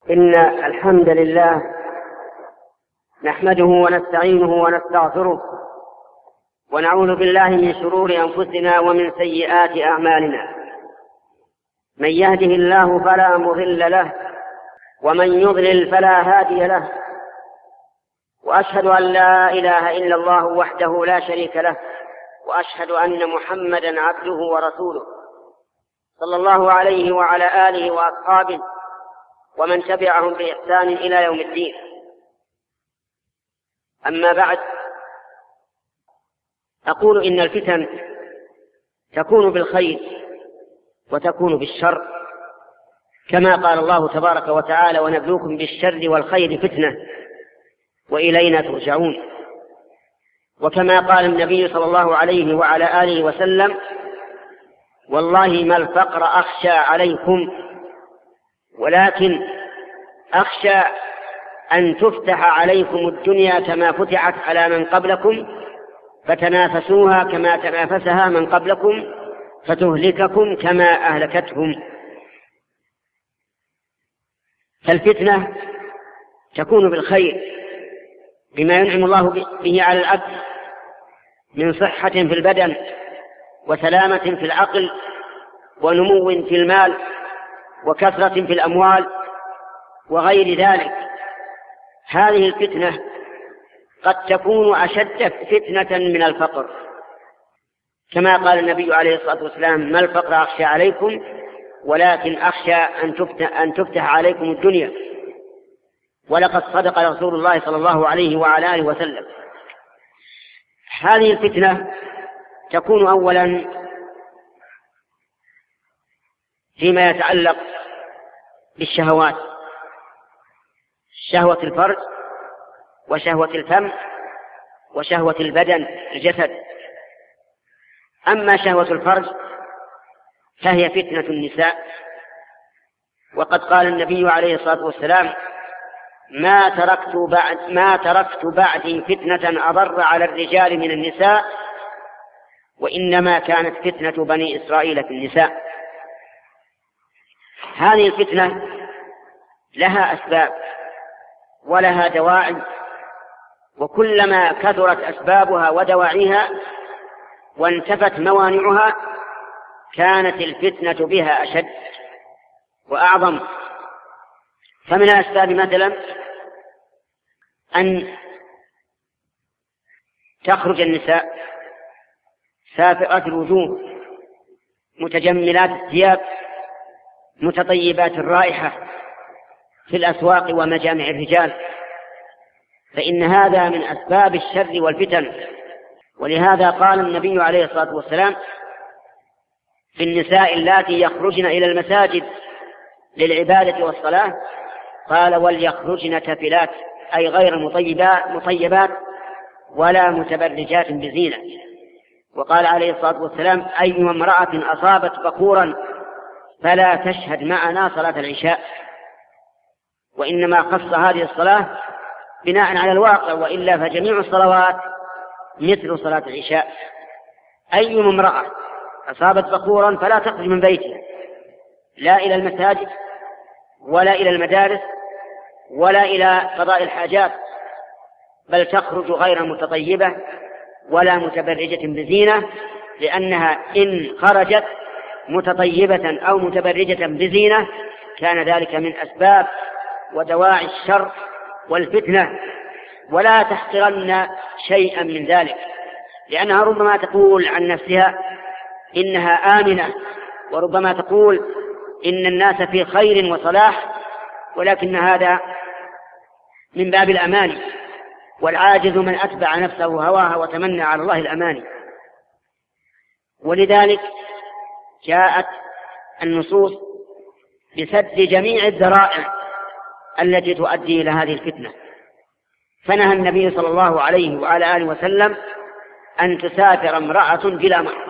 إن الحمد لله نحمده ونستعينه ونستغفره ونعوذ بالله من شرور أنفسنا ومن سيئات أعمالنا. من يهده الله فلا مضل له ومن يضلل فلا هادي له، وأشهد أن لا إله إلا الله وحده لا شريك له، وأشهد أن محمدا عبده ورسوله صلى الله عليه وعلى آله وأصحابه ومن تبعهم بإحسان إلى يوم الدين. أما بعد، أقول إن الفتن تكون بالخير وتكون بالشر، كما قال الله تبارك وتعالى: ونبلوكم بالشر والخير فتنة وإلينا ترجعون. وكما قال النبي صلى الله عليه وعلى آله وسلم: والله ما الفقر أخشى عليكم، ولكن أخشى أن تفتح عليكم الدنيا كما فتحت على من قبلكم فتنافسوها كما تنافسها من قبلكم فتهلككم كما أهلكتهم. فالفتنة تكون بالخير بما ينعم الله به على العبد من صحة في البدن وسلامة في العقل ونمو في المال وكثرة في الأموال وغير ذلك. هذه الفتنة قد تكون أشد فتنة من الفقر، كما قال النبي عليه الصلاة والسلام: ما الفقر أخشى عليكم، ولكن أخشى أن تفتح عليكم الدنيا. ولقد صدق رسول الله صلى الله عليه وعلى آله وسلم. هذه الفتنة تكون أولا فيما يتعلق بالشهوات: شهوة الفرج وشهوة الفم وشهوة البدن الجسد. أما شهوة الفرج فهي فتنة النساء، وقد قال النبي عليه الصلاة والسلام: ما تركت بعدي فتنة أضر على الرجال من النساء، وإنما كانت فتنة بني إسرائيل في النساء. هذه الفتنة لها أسباب ولها دواعي، وكلما كثرت أسبابها ودواعيها وانتفت موانعها كانت الفتنة بها أشد وأعظم. فمن الأسباب مثلا أن تخرج النساء سافرات الوجوه متجملات الثياب متطيبات الرائحة في الأسواق ومجامع الرجال، فإن هذا من أسباب الشر والفتن. ولهذا قال النبي عليه الصلاة والسلام في النساء اللاتي يخرجن إلى المساجد للعبادة والصلاة: قال: وليخرجن تفلات، أي غير مطيبات ولا متبرجات بزينة. وقال عليه الصلاة والسلام: أيما امرأة أصابت بخورا فلا تشهد معنا صلاة العشاء. وإنما خص هذه الصلاة بناء على الواقع، وإلا فجميع الصلوات مثل صلاة العشاء. أيما امرأة أصابت بخورا فلا تخرج من بيتها، لا إلى المساجد ولا إلى المدارس ولا إلى قضاء الحاجات، بل تخرج غير متطيبة ولا متبرجة بزينة، لأنها إن خرجت متطيبة أو متبرجة بزينة كان ذلك من أسباب ودواعي الشر والفتنة. ولا تحقرن شيئا من ذلك، لأنها ربما تقول عن نفسها إنها آمنة، وربما تقول إن الناس في خير وصلاح، ولكن هذا من باب الأماني، والعاجز من أتبع نفسه هواها وتمنى على الله الأماني. ولذلك جاءت النصوص بسد جميع الذرائع التي تؤدي إلى هذه الفتنة. فنهى النبي صلى الله عليه وعلى آله وسلم أن تسافر امرأة بلا محرم،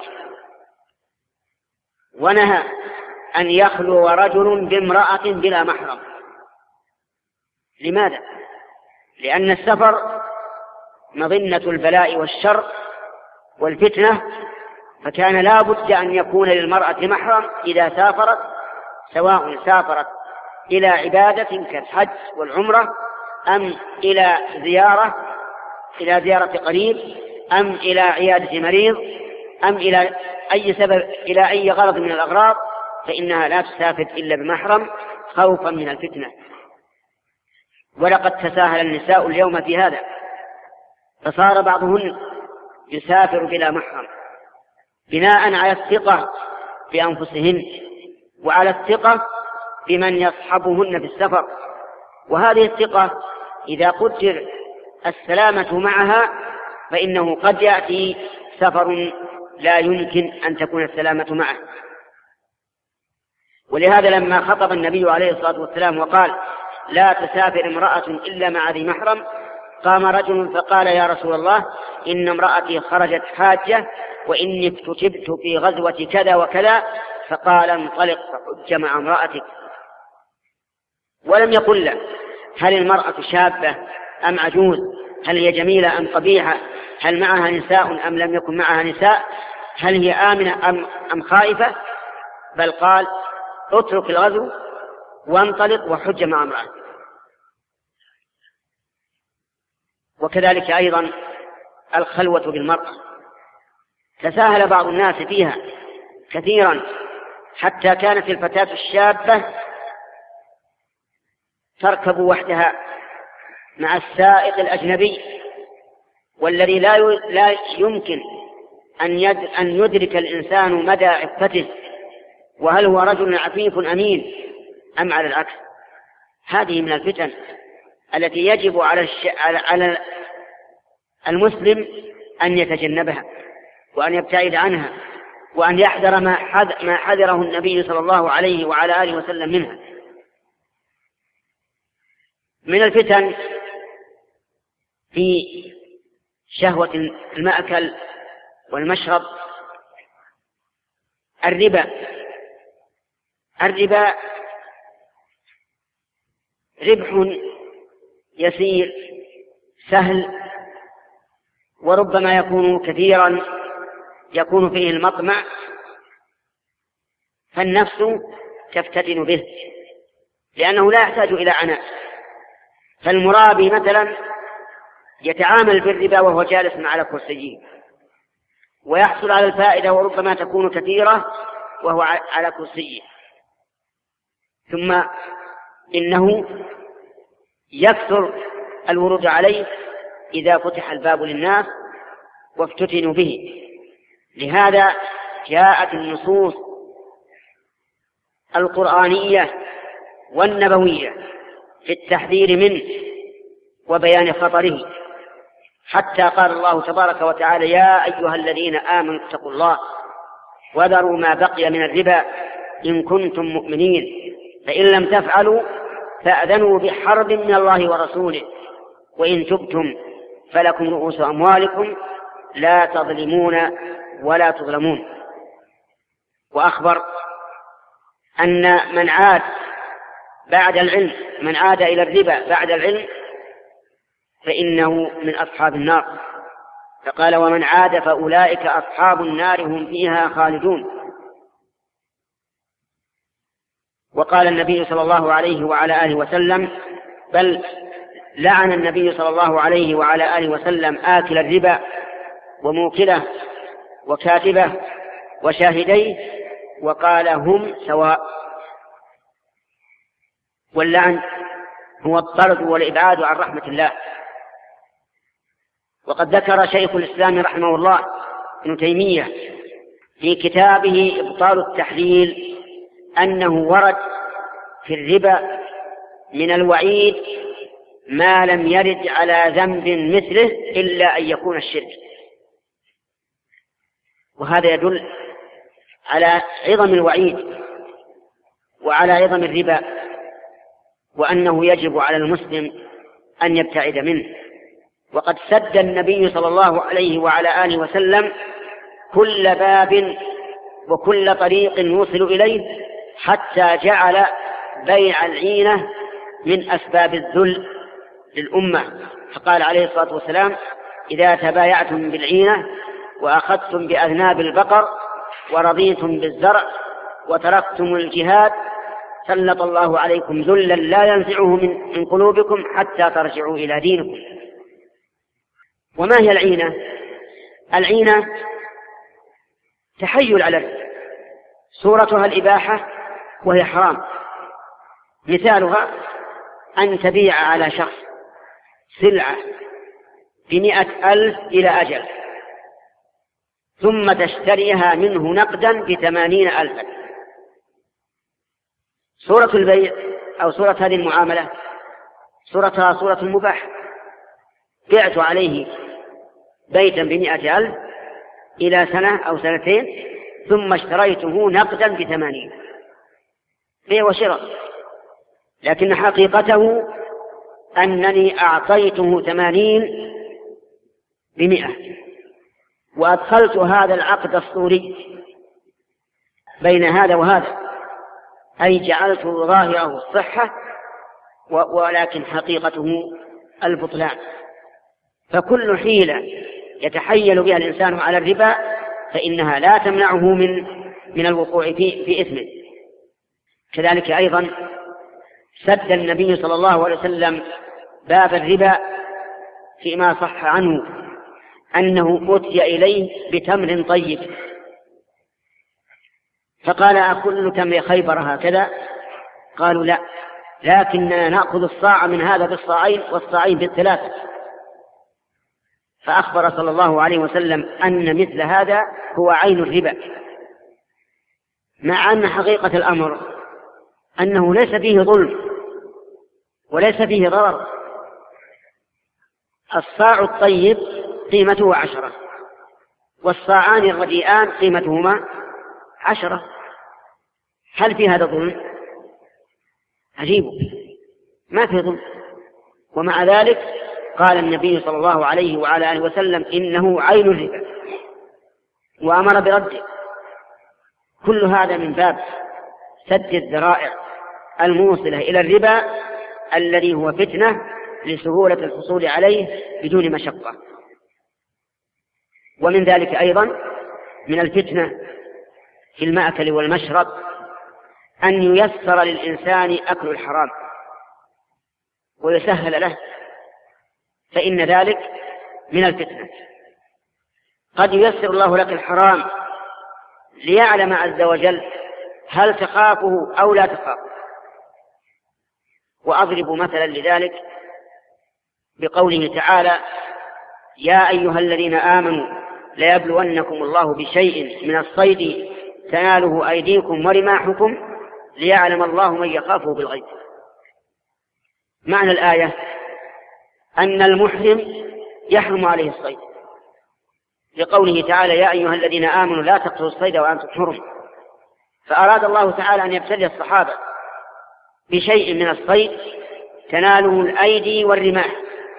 ونهى أن يخلو رجل بامرأة بلا محرم. لماذا؟ لأن السفر مظنة البلاء والشر والفتنة، فكان لا بد أن يكون للمرأة محرم إذا سافرت، سواء سافرت إلى عبادة كالحج والعمرة، أم إلى زيارة قريب، أم إلى عيادة مريض، أم إلى أي سبب، إلى أي غرض من الأغراض، فإنها لا تسافر إلا بمحرم خوفا من الفتنة. ولقد تساهل النساء اليوم في هذا، فصار بعضهن يسافر بلا محرم بناء على الثقة بأنفسهن وعلى الثقة بمن يصحبهن في السفر. وهذه الثقة إذا قدر السلامة معها فإنه قد يأتي سفر لا يمكن أن تكون السلامة معه. ولهذا لما خطب النبي عليه الصلاة والسلام وقال لا تسافر امرأة إلا مع ذي محرم، قام رجل فقال يا رسول الله إن امرأتي خرجت حاجة وإني اكتتبت في غزوة كذا وكذا، فقال انطلق فحج مع امرأتك. ولم يقل له هل المرأة شابة أم عجوز، هل هي جميلة أم قبيحة، هل معها نساء أم لم يكن معها نساء، هل هي آمنة أم خائفة، بل قال اترك الغزو وانطلق وحج مع امرأتك. وكذلك أيضا الخلوة بالمرأة، تساهل بعض الناس فيها كثيرا، حتى كانت الفتاة الشابة تركب وحدها مع السائق الأجنبي، والذي لا يمكن أن يدرك الإنسان مدى عفته، وهل هو رجل عفيف أمين أم على العكس. هذه من الفتن التي يجب على المسلم أن يتجنبها وأن يبتعد عنها، وأن يحذر ما حذره النبي صلى الله عليه وعلى آله وسلم منها. من الفتن في شهوة المأكل والمشرب الربا ربح يسير سهل، وربما يكون كثيرا يكون فيه المطمع، فالنفس تفتتن به لأنه لا يحتاج إلى عناء. فالمرابي مثلا يتعامل بالربا وهو جالس على كرسيه، ويحصل على الفائدة وربما تكون كثيرة وهو على كرسيه، ثم إنه يكثر الورود عليه إذا فتح الباب للناس وافتتنوا به. لهذا جاءت النصوص القرآنية والنبوية في التحذير منه وبيان خطره، حتى قال الله تبارك وتعالى يا أيها الذين آمنوا اتقوا الله وذروا ما بقي من الربا إن كنتم مؤمنين فإن لم تفعلوا فأذنوا بحرب من الله ورسوله وإن تبتم فلكم رؤوس أموالكم لا تظلمون ولا تظلمون. وأخبر أن من عاد إلى الربا بعد العلم فإنه من أصحاب النار، فقال ومن عاد فأولئك أصحاب النار هم فيها خالدون. وقال النبي صلى الله عليه وعلى آله وسلم بل لعن النبي صلى الله عليه وعلى آله وسلم آكل الربا وموكله وكاتبه وشاهديه، وقال هم سواء. واللعن هو الطرد والإبعاد عن رحمة الله. وقد ذكر شيخ الإسلام رحمه الله ابن تيمية في كتابه إبطال التحليل أنه ورد في الربا من الوعيد ما لم يرد على ذنب مثله إلا أن يكون الشرك. وهذا يدل على عظم الوعيد وعلى عظم الربا، وأنه يجب على المسلم أن يبتعد منه. وقد سد النبي صلى الله عليه وعلى آله وسلم كل باب وكل طريق يوصل إليه، حتى جعل بيع العينة من أسباب الذل للأمة، فقال عليه الصلاة والسلام إذا تبايعتم بالعينة وأخذتم بأذناب البقر ورضيتم بالزرع وتركتم الجهاد سلط الله عليكم ذلا لا ينزعه من قلوبكم حتى ترجعوا إلى دينكم. وما هي العينة؟ العينة تحيل على الربا، صورتها الإباحة وهي حرام. مثالها أن تبيع على شخص سلعة ب100,000 إلى أجل، ثم تشتريها منه نقدا ب80,000. صورة البيع أو صورة هذه المعاملة صورتها صورة المباح. بعت عليه بيتا ب100,000 إلى سنة أو سنتين، ثم اشتريته نقدا ب80. بيع وشراء، لكن حقيقته أنني أعطيته 80 ب100، وأدخلت هذا العقد الصوري بين هذا وهذا، أي جعلت ظاهره الصحة ولكن حقيقته البطلان. فكل حيلة يتحيل بها الإنسان على الربا فإنها لا تمنعه من الوقوع في إثمه. كذلك أيضا سد النبي صلى الله عليه وسلم باب الربا فيما صح عنه أنه أتي إليه بتمر طيب، فقال: أكل تمر خيبر هكذا؟ قالوا: لا، لكننا نأخذ الصاع من هذا بالصاعين والصاعين بالثلاثة. فأخبر صلى الله عليه وسلم أن مثل هذا هو عين الربا، مع أن حقيقة الأمر أنه ليس فيه ظلم وليس فيه ضرر. الصاع الطيب قيمته 10، والصاعان الرديئان قيمتهما 10. هل في هذا ظلم؟ عجيب، ما في ظلم. ومع ذلك قال النبي صلى الله عليه وعلى آله وسلم: إنه عين الربا، وأمر برده. كل هذا من باب سد الذرائع الموصلة إلى الربا الذي هو فتنة لسهولة الحصول عليه بدون مشقة. ومن ذلك أيضا من الفتنة في المأكل والمشرب أن ييسر للإنسان أكل الحرام ويسهل له، فإن ذلك من الفتنة. قد ييسر الله لك الحرام ليعلم عز وجل هل تخافه أو لا تخافه. وأضرب مثلا لذلك بقوله تعالى: يا أيها الذين آمنوا ليبلونكم الله بشيء من الصيد تناله أيديكم ورماحكم ليعلم الله من يخافه بالغيب. معنى الآية أن المحرم يحرم عليه الصيد، لقوله تعالى: يا أيها الذين آمنوا لا تقتلوا الصيد وأنتم حرم. فأراد الله تعالى أن يبتلي الصحابة بشيء من الصيد تناله الأيدي والرماح.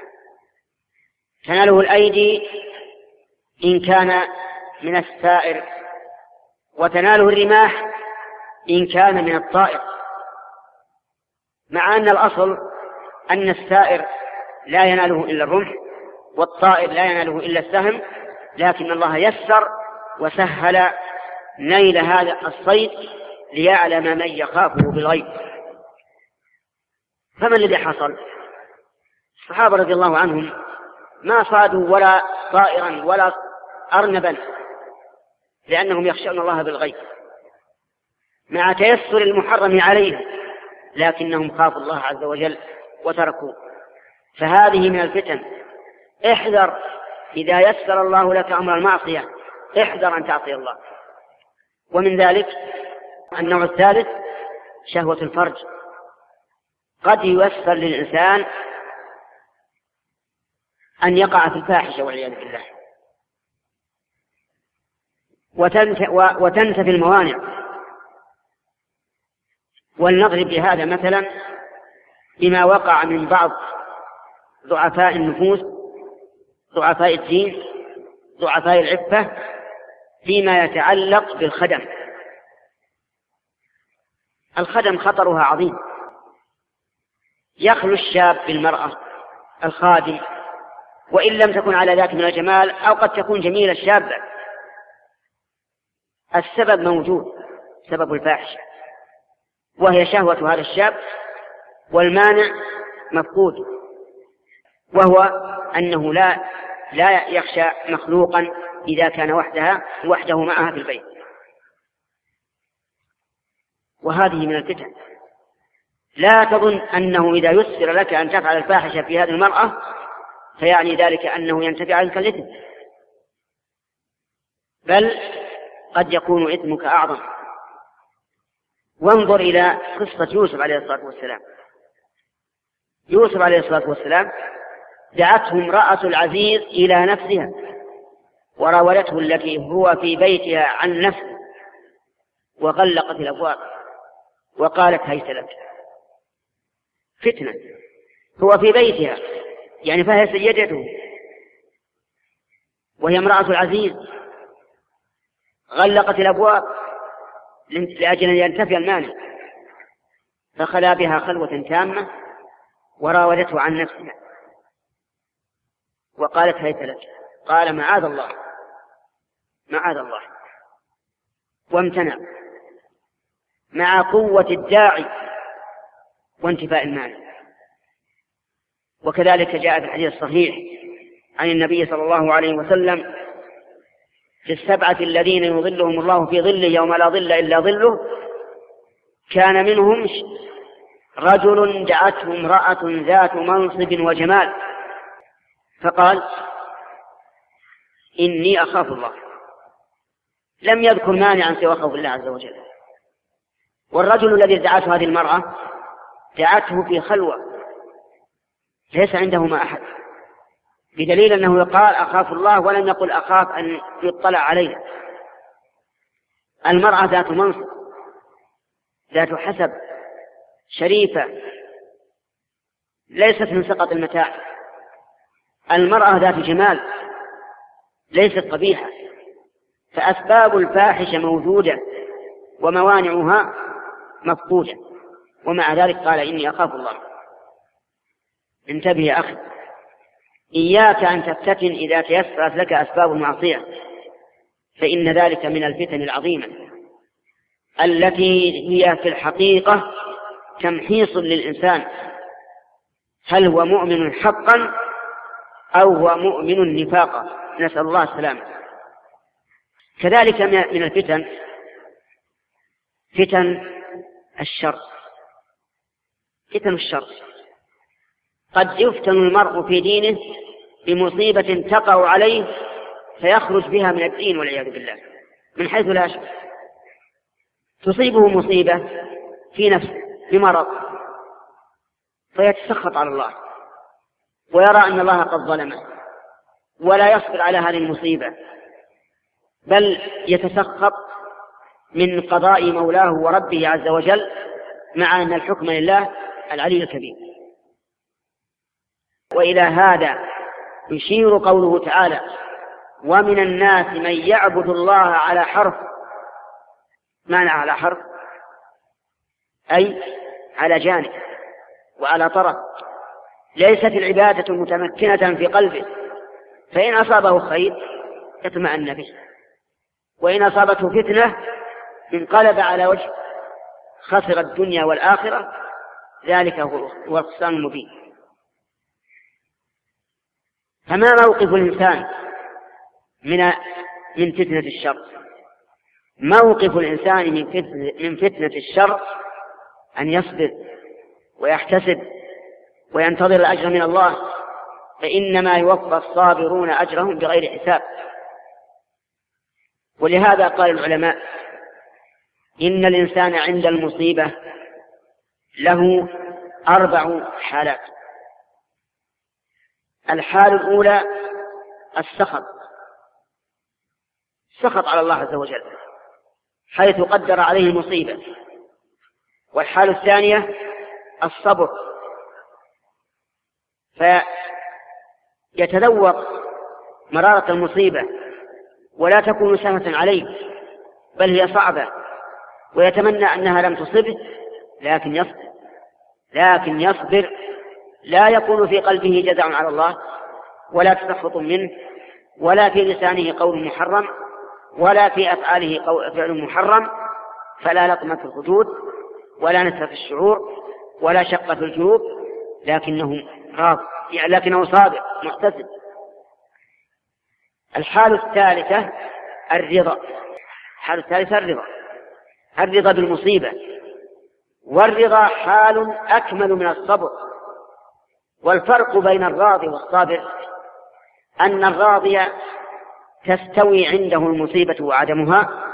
تناله الأيدي إن كان من السائر، وتناله الرماح إن كان من الطائر، مع أن الأصل أن السائر لا يناله إلا الرمح والطائر لا يناله إلا السهم، لكن الله يسر وسهل نيل هذا الصيد ليعلم من يخافه بالغيب. فما الذي حصل؟ الصحابة رضي الله عنهم ما صادوا ولا طائرا ولا أرنبا، لأنهم يخشون الله بالغيب مع تيسر المحرم عليهم، لكنهم خافوا الله عز وجل وتركوه. فهذه من الفتن. احذر إذا يسر الله لك أمر المعصية، احذر أن تعصي الله. ومن ذلك النوع الثالث شهوة الفرج. قد ييسر للإنسان أن يقع في الفاحشة والعياذ بالله، وتنتفي الموانع. ولنضرب بهذا مثلا بما وقع من بعض ضعفاء النفوس، ضعفاء الدين، ضعفاء العفة، فيما يتعلق بالخدم. الخدم خطرها عظيم. يخلو الشاب بالمرأة الخادم، وإن لم تكن على ذاك من الجمال، أو قد تكون جميلة الشابة، السبب موجود، سبب الفاحشة. وهي شهوة هذا الشاب، والمانع مفقود، وهو أنه لا يخشى مخلوقا إذا كان وحده معها في البيت. وهذه من الفتن. لا تظن أنه إذا يسر لك أن تفعل الفاحشة في هذه المرأة فيعني ذلك أنه ينتفع عنك الإثم، بل قد يكون إثمك أعظم. وانظر إلى قصة يوسف عليه الصلاة والسلام. يوسف عليه الصلاة والسلام دعته امرأة العزيز إلى نفسها وراودته التي هو في بيتها عن نفسه، وغلقت الأبواب وقالت هيت لك. فتنة، هو في بيتها يعني فهي سيدته وهي امرأة العزيز، غلقت الأبواب لأجل أن ينتفي المانع، فخلا بها خلوة تامة وراودته عن نفسها وقالت هيت لك. قال معاذ الله معاذ الله، وامتنع مع قوة الداعي وانتفاء المانع. وكذلك جاء في الحديث الصحيح عن النبي صلى الله عليه وسلم في السبعة الذين يظلهم الله في ظله يوم لا ظل إلا ظله، كان منهم رجل دعته امرأة ذات منصب وجمال فقال إني أخاف الله، لم يذكر مانعا سوى خوف الله عز وجل. والرجل الذي دعته هذه المرأة دعته في خلوة ليس عندهما أحد، بدليل أنه قال أخاف الله ولم يقل أخاف أن يطلع عليه. المرأة ذات منصب ذات حسب شريفة ليست من سقط المتاع، المرأة ذات جمال ليست قبيحة، فأسباب الفاحشة موجودة وموانعها مفقودة، ومع ذلك قال إني أخاف الله. انتبه يا أخي، إياك أن تفتتن إذا تيسرت لك أسباب المعصية، فإن ذلك من الفتن العظيمة التي هي في الحقيقة تمحيص للإنسان، هل هو مؤمن حقا أو هو مؤمن نفاقا، نسأل الله السلامة. كذلك من الفتن فتن الشر. فتن الشر قد يفتن المرء في دينه بمصيبة تقع عليه فيخرج بها من الدين والعياذ بالله من حيث لا يشعر. تصيبه مصيبة في نفسه بمرض فيتسخط على الله ويرى أن الله قد ظلمه ولا يصبر على هذه المصيبة، بل يتسخط من قضاء مولاه وربه عز وجل، مع أن الحكم لله العلي الكبير. وإلى هذا يشير قوله تعالى ومن الناس من يعبد الله على حرف. معنى على حرف أي على جانب وعلى طرف، ليست العبادة متمكنة في قلبه، فإن أصابه خير اطمأن به، وإن أصابته فتنة انقلب على وجه، خسر الدنيا والآخرة، ذلك هو الخسران المبين. فما موقف الإنسان من فتنة الشر؟ موقف الإنسان من فتنة الشر أن يصبر ويحتسب وينتظر الأجر من الله، فإنما يوفى الصابرون أجرهم بغير حساب. ولهذا قال العلماء إن الإنسان عند المصيبة له 4 حالات. الحالة الأولى السخط على الله عز وجل حيث قدر عليه المصيبة. والحالة الثانية الصبر، فيتذوق مرارة المصيبة ولا تكون سهلة عليه، بل هي صعبة، ويتمنى أنها لم تصبه لكن يصبر، لا يكون في قلبه جزع على الله ولا تسخط منه، ولا في لسانه قول محرم، ولا في أفعاله فعل محرم، فلا لطمة في الخدود ولا نسف الشعور ولا شقة الجيوب، لكنه راض، لكنه صادق محتسب. الحالة الثالثة الرضا. الحالة الثالثة الرضا بالمصيبة، والرضا حال أكمل من الصبر. والفرق بين الراضي والصابر أن الراضي تستوي عنده المصيبة وعدمها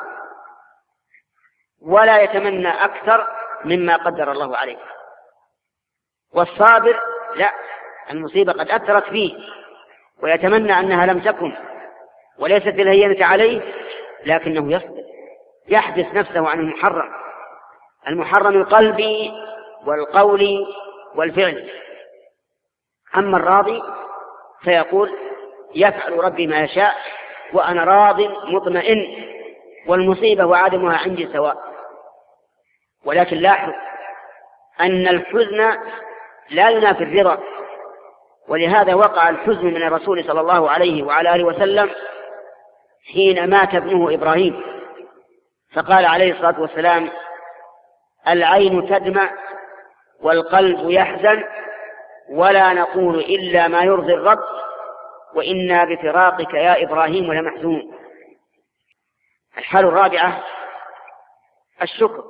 ولا يتمنى أكثر مما قدر الله عليه، والصابر لا، المصيبة قد أثرت فيه ويتمنى أنها لم تكن وليست بالهينة عليه، لكنه يصبر، يحبس نفسه عن المحرم القلبي والقول والفعل. أما الراضي فيقول يفعل ربي ما يشاء وأنا راض مطمئن، والمصيبة وعدمها عندي سواء. ولكن لاحظ أن الحزن لا ينافي الرضا، ولهذا وقع الحزن من الرسول صلى الله عليه وعلى آله وسلم حين مات ابنه إبراهيم، فقال عليه الصلاة والسلام: العين تدمع والقلب يحزن ولا نقول إلا ما يرضي الرب وإنا بفراقك يا إبراهيم لمحزون. الحالة الرابعة الشكر.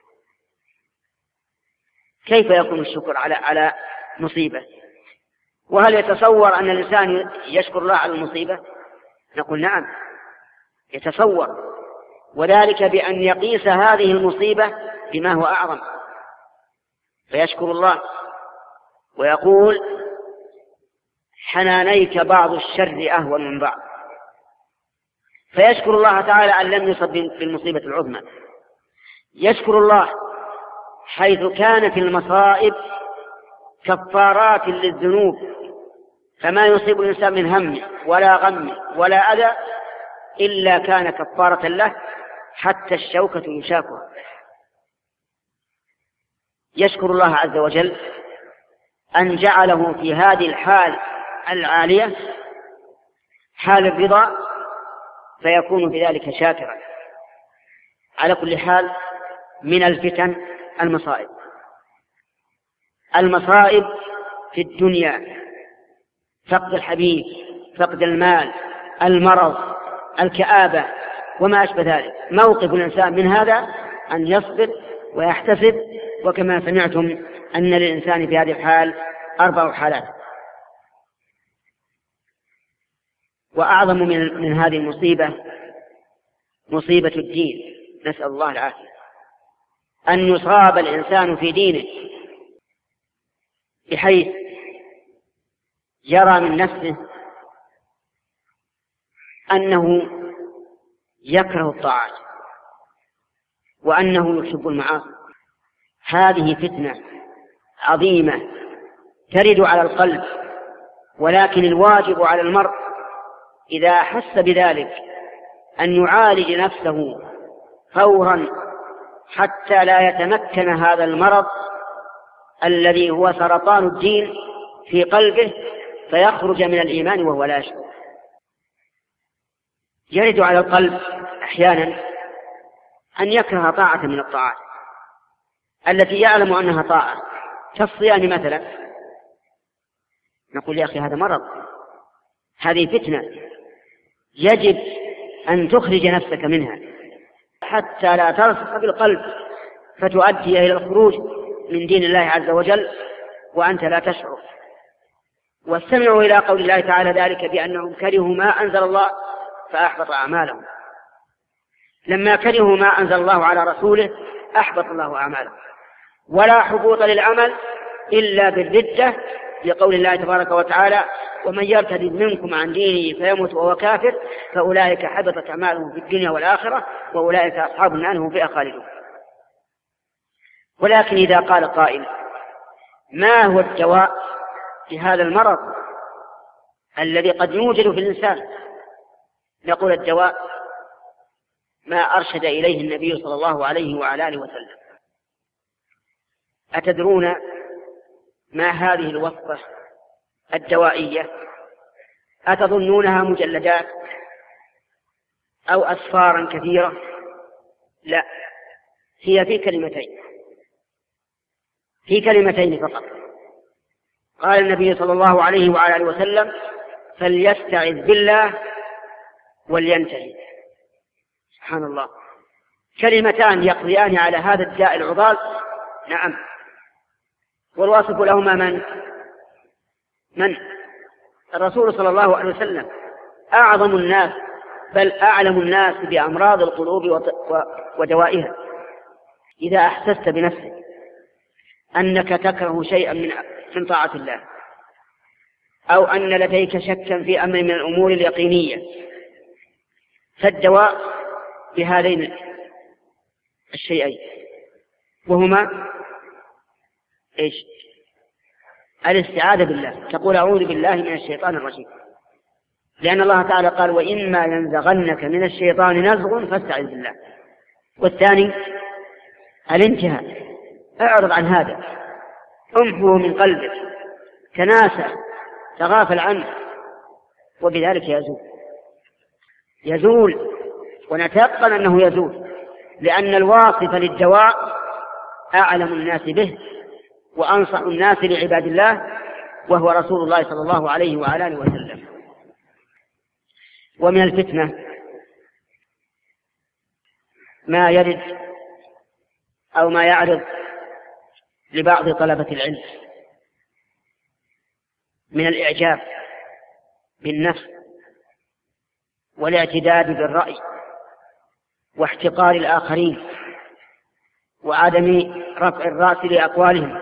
كيف يكون الشكر على مصيبة؟ وهل يتصور أن الإنسان يشكر الله على المصيبة؟ نقول نعم يتصور، وذلك بأن يقيس هذه المصيبة بما هو أعظم، فيشكر الله ويقول: حنانيك بعض الشر أهون من بعض. فيشكر الله تعالى أن لم يصب بالمصيبة العظمى، يشكر الله حيث كانت المصائب كفارات للذنوب، فما يصيب الإنسان من هم ولا غم ولا أذى إلا كان كفارة له حتى الشوكة يشاكها. يشكر الله عز وجل أن جعله في هذه الحال العالية حال الرضا، فيكون بذلك شاكرا. على كل حال، من الفتن المصائب في الدنيا، فقد الحبيب، فقد المال، المرض، الكآبة وما أشبه ذلك. موقف الإنسان من هذا أن يصبر ويحتسب، وكما سمعتم أن للإنسان في هذه الحال 4 حالات. وأعظم من هذه المصيبة مصيبة الدين، نسأل الله العافية، أن يصاب الإنسان في دينه بحيث يرى من نفسه أنه يكره الطاعات وأنه يحب المعاصي. هذه فتنة عظيمة ترد على القلب، ولكن الواجب على المرء إذا أحس بذلك أن يعالج نفسه فورا حتى لا يتمكن هذا المرض الذي هو سرطان الدين في قلبه فيخرج من الإيمان وهو لا يشعر. يرد على القلب أحيانا أن يكره طاعة من الطاعات التي يعلم أنها طاعة، كالصيام مثلا. نقول: يا أخي هذا مرض، هذه فتنة، يجب أن تخرج نفسك منها حتى لا ترسخ بالقلب فتؤدي إلى الخروج من دين الله عز وجل وأنت لا تشعر. واستمعوا إلى قول الله تعالى ذلك بأنهم كرهوا ما أنزل الله فأحبط أعمالهم. لما كرهوا ما أنزل الله على رسوله أحبط الله أعمالهم. ولا حبوط للعمل إلا بالردة، لقول الله تبارك وتعالى: ومن يرتد منكم عن دينه فيمت وهو كافر فأولئك حبطت أعمالهم في الدنيا والآخرة وأولئك أصحاب النار هم فيها خالدون. ولكن إذا قال قائل: ما هو الدواء في هذا المرض الذي قد يوجد في الإنسان؟ نقول: الدواء ما أرشد إليه النبي صلى الله عليه وعلى آله وسلم. أتدرون ما هذه الوصفة الدوائية؟ أتظنونها مجلدات أو أسفارا كثيرة؟ لا، هي في كلمتين: في كلمتين فقط. قال النبي صلى الله عليه وعلى آله وسلم: فليستعذ بالله ولينتهي. سبحان الله، كلمتان يقضيان على هذا الداء العضال. نعم، والواصف لهما من؟ الرسول صلى الله عليه وسلم، أعظم الناس بل أعلم الناس بأمراض القلوب ودوائها. إذا أحسست بنفسك أنك تكره شيئا من طاعة الله، أو أن لديك شكا في أمر من الأمور اليقينية، فالدواء بهذين الشيئين، وهما إيش؟ الاستعاذة بالله، تقول: أعوذ بالله من الشيطان الرجيم، لأن الله تعالى قال: وإما ينزغنك من الشيطان نزغ فاستعذ بالله. والثاني الانتهاء، اعرض عن هذا، امحوه من قلبك، تناسى، تغافل عنه، وبذلك يزول، ونتيقن أنه يزول، لأن الواصف للدواء أعلم الناس به وأنصح الناس لعباد الله، وهو رسول الله صلى الله عليه وعلى آله وسلم. ومن الفتنة ما يرد أو ما يعرض لبعض طلبة العلم من الإعجاب بالنفس والاعتداد بالرأي واحتقار الآخرين وعدم رفع الرأس لأقوالهم،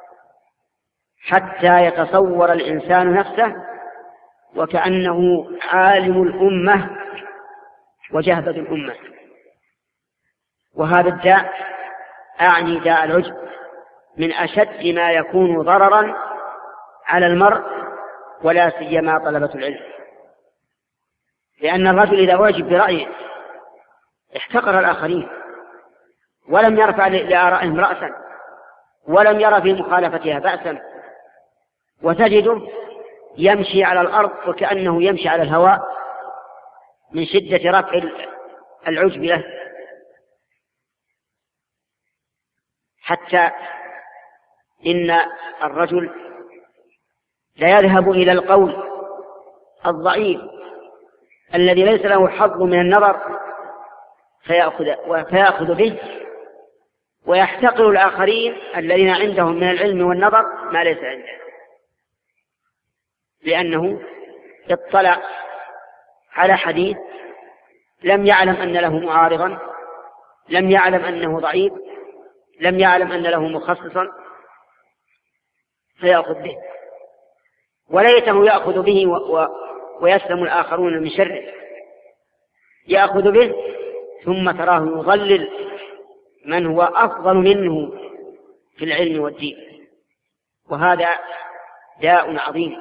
حتى يتصور الإنسان نفسه وكأنه عالم الأمة وجهبذ الأمة. وهذا الداء، أعني داء العجب، من أشد ما يكون ضررا على المرء، ولا سيما طلبة العلم، لأن الرجل إذا واجب برأيه احتقر الآخرين ولم يرفع لآرائهم رأسا ولم يرى في مخالفتها بأسا، وتجده يمشي على الأرض وكأنه يمشي على الهواء من شدة رفع العجب له، حتى إن الرجل لا يذهب إلى القول الضعيف الذي ليس له حظ من النظر فيأخذ به، ويحتقر الآخرين الذين عندهم من العلم والنظر ما ليس عنده، لأنه اطلع على حديث لم يعلم أن له معارضا، لم يعلم أنه ضعيف، لم يعلم أن له مخصصا، فيأخذ به، وليته يأخذ به ويسلم الآخرون من شره، يأخذ به ثم تراه يضلل من هو أفضل منه في العلم والدين. وهذا داء عظيم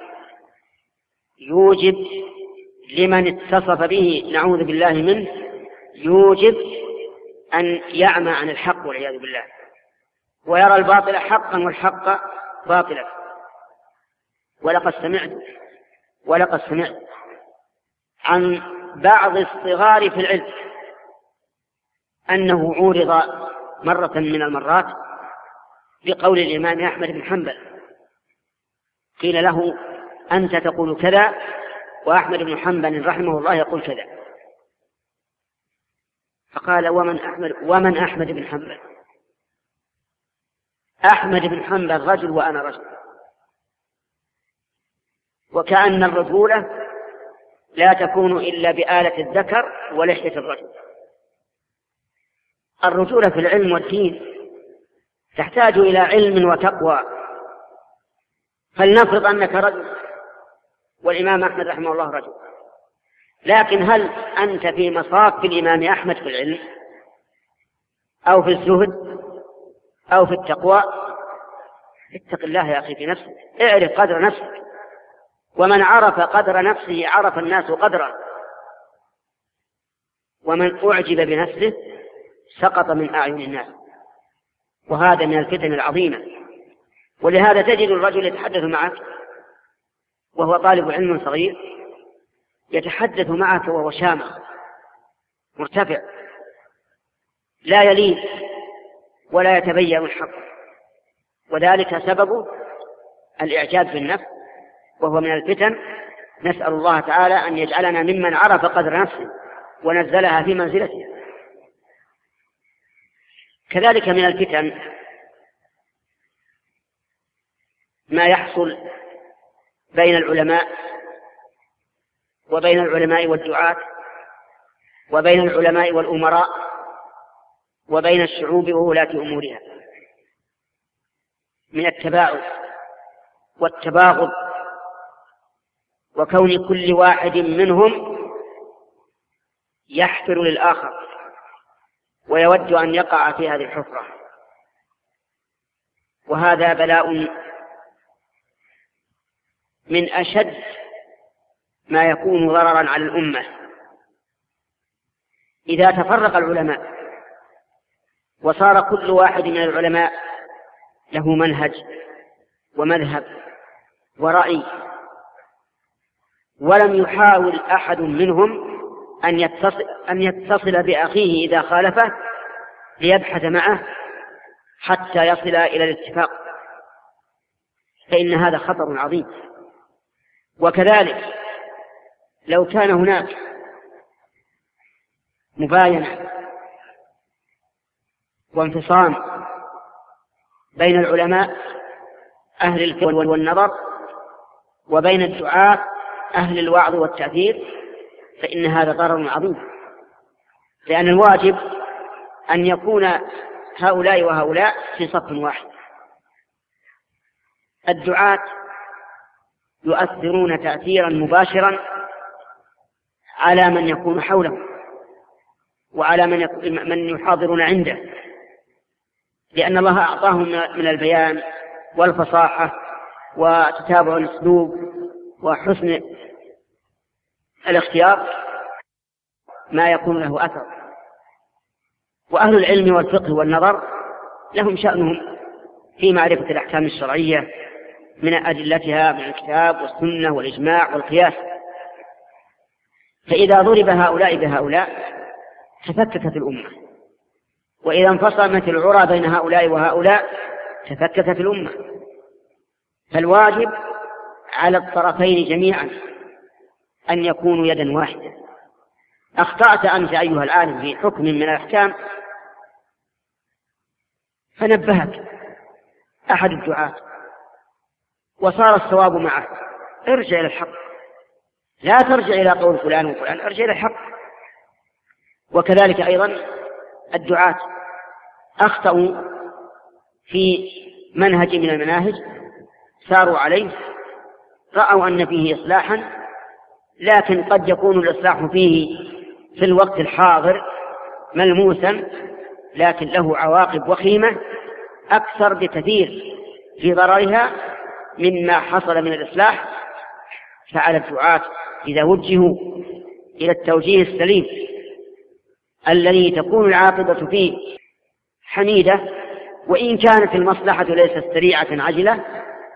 يوجب لمن اتصف به، نعوذ بالله منه، يوجب أن يعمى عن الحق والعياذ بالله، ويرى الباطل حقا والحق باطلا. ولقد سمعت عن بعض الصغار في العلم أنه عورض مرة من المرات بقول الإمام أحمد بن حنبل، قيل له: أنت تقول كذا وأحمد بن حنبل رحمه الله يقول كذا. فقال: ومن أحمد بن حنبل؟ أحمد بن حنبل رجل وأنا رجل، وكأن الرجولة لا تكون إلا بآلة الذكر ولحية الرجل. الرجولة في العلم والدين تحتاج إلى علم وتقوى. فلنفرض أنك رجل والإمام أحمد رحمه الله رجل، لكن هل أنت في مصاف الإمام أحمد في العلم أو في الزهد أو في التقوى؟ اتق الله يا أخي في نفسك، اعرف قدر نفسك، ومن عرف قدر نفسه عرف الناس قدره، ومن أعجب بنفسه سقط من أعين الناس. وهذا من الفتن العظيمة. ولهذا تجد الرجل يتحدث معك وهو طالب علم صغير، يتحدث معك وهو شامخ مرتفع لا يلين ولا يتبين الحق، وذلك سبب الإعجاب بالنفس، وهو من الفتن. نسأل الله تعالى أن يجعلنا ممن عرف قدر نفسه ونزلها في منزلته. كذلك من الفتن ما يحصل بين العلماء وبين العلماء والدعاة وبين العلماء والأمراء وبين الشعوب وولاة أمورها من التباعد والتباغض، وكون كل واحد منهم يحفر للآخر ويود أن يقع في هذه الحفرة. وهذا بلاء من أشد ما يكون ضررا على الأمة. إذا تفرق العلماء وصار كل واحد من العلماء له منهج ومذهب ورأي، ولم يحاول أحد منهم أن يتصل بأخيه إذا خالفه ليبحث معه حتى يصل إلى الاتفاق، فإن هذا خطر عظيم. وكذلك لو كان هناك مباينة وانفصام بين العلماء أهل الفقه والنظر وبين الدعاة أهل الوعظ والتأثير، فإن هذا ضرر عظيم، لأن الواجب أن يكون هؤلاء وهؤلاء في صف واحد. الدعاة يؤثرون تأثيرا مباشرا على من يكون حولهم وعلى من يحاضرون عنده، لأن الله أعطاهم من البيان والفصاحة وتتابع الأسلوب وحسن الاختيار ما يكون له أثر. وأهل العلم والفقه والنظر لهم شأنهم في معرفة الأحكام الشرعية من أدلتها من الكتاب والسنة والإجماع والقياس. فإذا ضرب هؤلاء بهؤلاء تفككت الأمة، وإذا انفصلت العرى بين هؤلاء وهؤلاء تفككت الأمة. فالواجب على الطرفين جميعا أن يكونوا يدا واحدة. أخطأت أنت أيها العالم في حكم من الأحكام فنبهك أحد الدعاة وصار الصواب معه، ارجع إلى الحق، لا ترجع إلى قول فلان وفلان، ارجع إلى الحق. وكذلك أيضا الدعاة أخطأوا في منهج من المناهج ساروا عليه، رأوا أن فيه إصلاحا، لكن قد يكون الإصلاح فيه في الوقت الحاضر ملموسا، لكن له عواقب وخيمة أكثر بكثير في ضررها مما حصل من الإصلاح. فعلى الدعاة إذا وجهوا إلى التوجيه السليم الذي تكون العاقبة فيه حميدة، وإن كانت المصلحة ليست سريعة عجلة،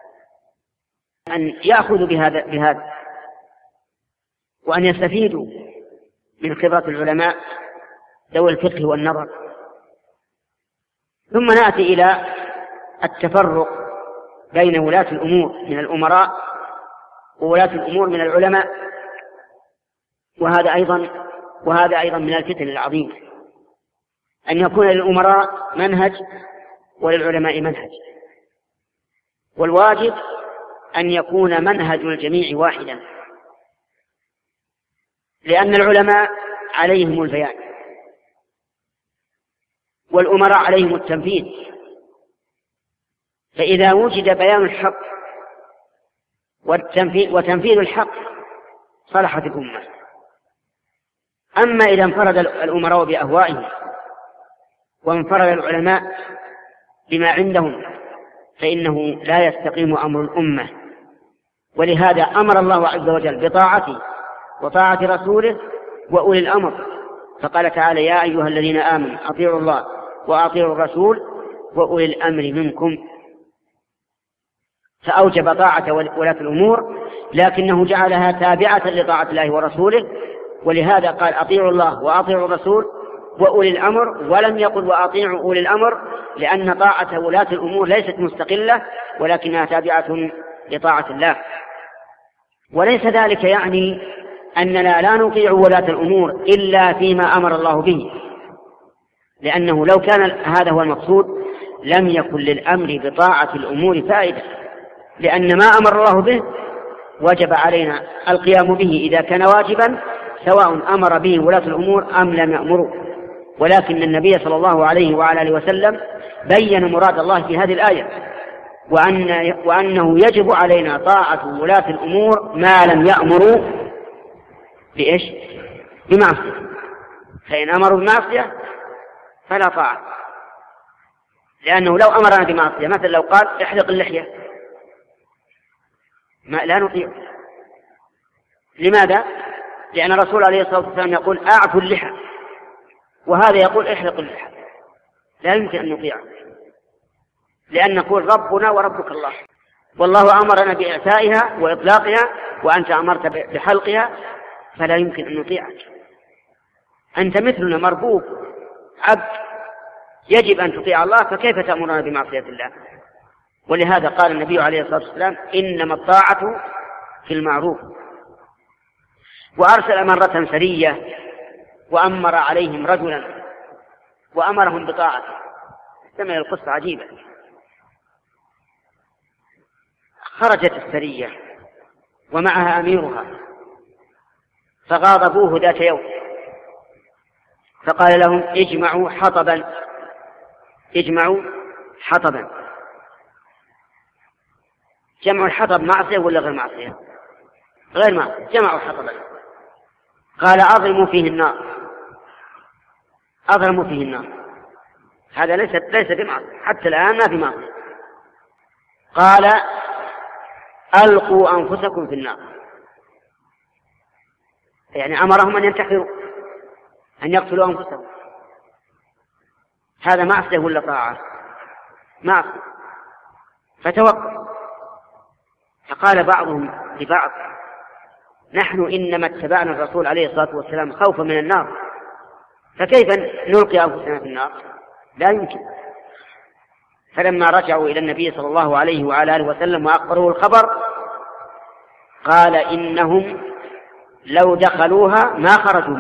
أن يأخذوا بهذا وأن يستفيدوا من خبرة العلماء ذوي الفقه والنظر. ثم نأتي إلى التفرق بين ولاة الأمور من الأمراء وولاة الأمور من العلماء، وهذا أيضا من الفتن العظيمة، أن يكون للأمراء منهج وللعلماء منهج. والواجب أن يكون منهج الجميع واحدا، لأن العلماء عليهم البيان والأمراء عليهم التنفيذ. فإذا وجد بيان الحق وتنفيذ الحق صلحت الأمة. أما إذا انفرد الأمراء بأهوائهم وانفرد العلماء بما عندهم فإنه لا يستقيم أمر الأمة. ولهذا أمر الله عز وجل بطاعته وطاعة رسوله وأولي الأمر، فقال تعالى: يا أيها الذين آمنوا أطيعوا الله وأطيعوا الرسول وأولي الأمر منكم. فأوجب طاعة ولاة الأمور، لكنه جعلها تابعة لطاعة الله ورسوله، ولهذا قال: أطيعوا الله وأطيعوا الرسول وأولي الأمر، ولم يقل وأطيعوا أولي الأمر لأن طاعة ولاة الأمور ليست مستقلة ولكنها تابعة لطاعة الله. وليس ذلك يعني أننا لا نطيع ولاة الأمور إلا فيما أمر الله به، لأنه لو كان هذا هو المقصود لم يكن للأمر بطاعة الأمور فائدة، لأن ما أمر الله به وجب علينا القيام به إذا كان واجبا، سواء أمر به ولاة الأمور أم لم يأمروا. ولكن النبي صلى الله عليه وعلى آله وسلم بين مراد الله في هذه الآية، وأنه يجب علينا طاعة ولاة الأمور ما لم يأمروا بإيش؟ بمعصية. فإن أمروا بمعصية فلا طاعة، لأنه لو أمرنا بمعصية مثل لو قال احلق اللحية لا نطيع. لماذا؟ لأن الرسول عليه الصلاة والسلام يقول أعفوا اللحى، وهذا يقول احلق اللحى، لا يمكن أن نطيع، لأن نقول ربنا وربك الله، والله أمرنا بإعفائها وإطلاقها وأنت أمرت بحلقها، فلا يمكن أن نطيعك. أنت مثلنا مربوب عبد، يجب أن تطيع الله، فكيف تأمرنا بمعصية الله؟ ولهذا قال النبي عليه الصلاة والسلام إنما الطاعة في المعروف. وأرسل مرة سرية وأمر عليهم رجلا وأمرهم بطاعته. استمع القصة عجيبة. خرجت السرية ومعها أميرها فغاضبوه ذات يوم، فقال لهم اجمعوا حطبا. جمع الحطب معصية ولا غير معصية؟ غير معصية. جمعوا حطبا. قال أضرموا فيه النار. هذا ليس بمعصية، حتى الآن ما في معصية. قال ألقوا أنفسكم في النار، يعني أمرهم أن ينتحروا، أن يقتلوا أنفسهم. هذا معصية ولا طاعة؟ معصية. فتوقف. فقال بعضهم لبعض نحن إنما اتبعنا الرسول عليه الصلاة والسلام خوفا من النار، فكيف نلقي أنفسنا في النار؟ لا يمكن. فلما رجعوا إلى النبي صلى الله عليه وعلى آله وسلم وأخبروه الخبر قال إنهم لو دخلوها ما خرجوا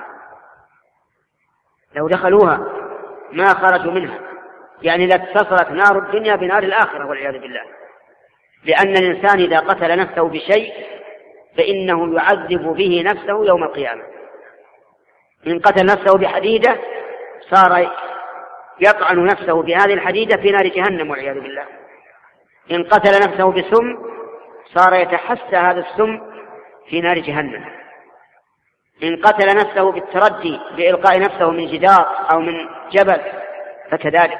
منها، يعني لاتصلت نار الدنيا بنار الآخرة والعياذ بالله. لأن الإنسان إذا قتل نفسه بشيء فإنه يعذب به نفسه يوم القيامة. إن قتل نفسه بحديدة صار يطعن نفسه بهذه الحديدة في نار جهنم والعياذ بالله. إن قتل نفسه بسم صار يتحسى هذا السم في نار جهنم. إن قتل نفسه بالتردي بإلقاء نفسه من جدار أو من جبل فكذلك.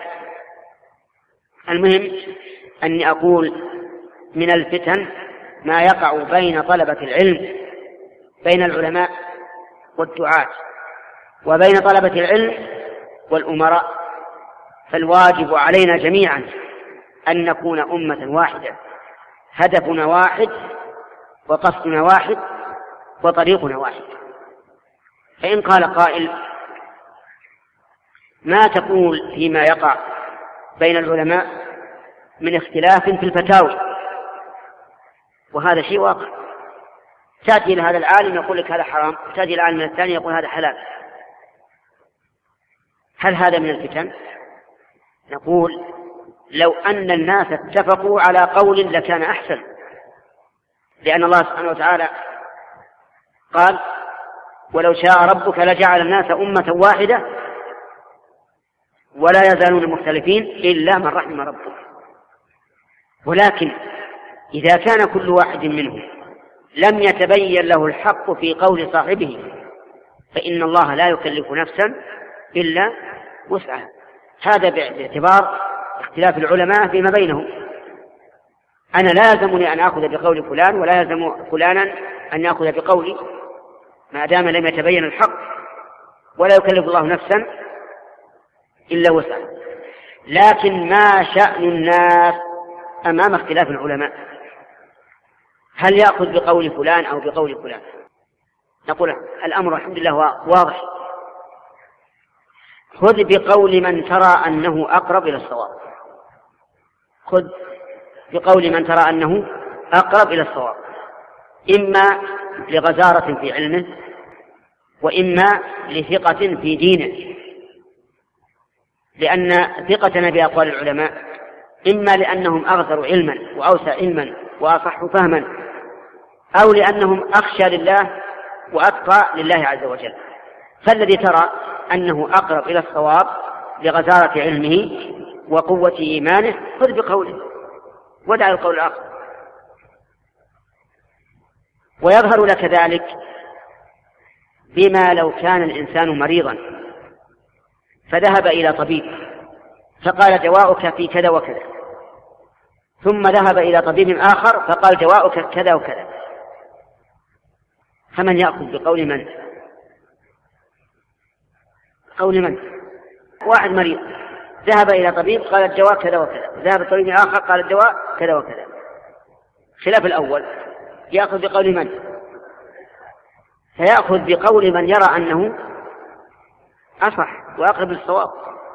المهم أني أقول من الفتن ما يقع بين طلبة العلم، بين العلماء والدعاة، وبين طلبة العلم والأمراء. فالواجب علينا جميعا أن نكون أمة واحدة، هدفنا واحد وقصدنا واحد وطريقنا واحد. فإن قال قائل ما تقول فيما يقع بين العلماء من اختلاف في الفتاوي؟ وهذا شيء واقع. تأتي إلى هذا العالم يقول لك هذا حرام، تأتي إلى العالم الثاني يقول هذا حلال. هل هذا من الفتن؟ نقول لو أن الناس اتفقوا على قول لكان أحسن، لأن الله سبحانه وتعالى قال ولو شاء ربك لجعل الناس أمة واحدة ولا يزالون مختلفين إلا من رحم ربك. ولكن إذا كان كل واحد منهم لم يتبين له الحق في قول صاحبه فإن الله لا يكلف نفسا إلا وسعها. هذا باعتبار اختلاف العلماء فيما بينهم. أنا لا يلزمني أن أخذ بقول فلان ولا يلزم فلانا أن يأخذ بقولي ما دام لم يتبين الحق، ولا يكلف الله نفسا إلا وسعها. لكن ما شأن الناس أمام اختلاف العلماء؟ هل يأخذ بقول فلان أو بقول فلان؟ نقول الأمر الحمد لله واضح. خذ بقول من ترى أنه أقرب إلى الصواب. خذ بقول من ترى أنه أقرب إلى الصواب، إما لغزارة في علمه وإما لثقة في دينه، لأن ثقتنا بأقوال العلماء إما لأنهم أغزر علما وأوسع علما وأصح فهما، أو لأنهم أخشى لله وأتقى لله عز وجل. فالذي ترى أنه أقرب إلى الصواب لغزارة علمه وقوة إيمانه خذ بقوله ودع القول الآخر. ويظهر لك ذلك بما لو كان الإنسان مريضا فذهب إلى طبيب فقال دواؤك في كذا وكذا، ثم ذهب إلى طبيب آخر فقال دواؤك كذا وكذا، فمن يأخذ بقول من؟ قول من؟ واحد مريض ذهب إلى طبيب قال الدواء كذا وكذا، ذهب إلى طبيب آخر قال الدواء كذا وكذا، خلاف الأول. يأخذ بقول من؟ فيأخذ بقول من يرى أنه أصح وأقرب للصواب.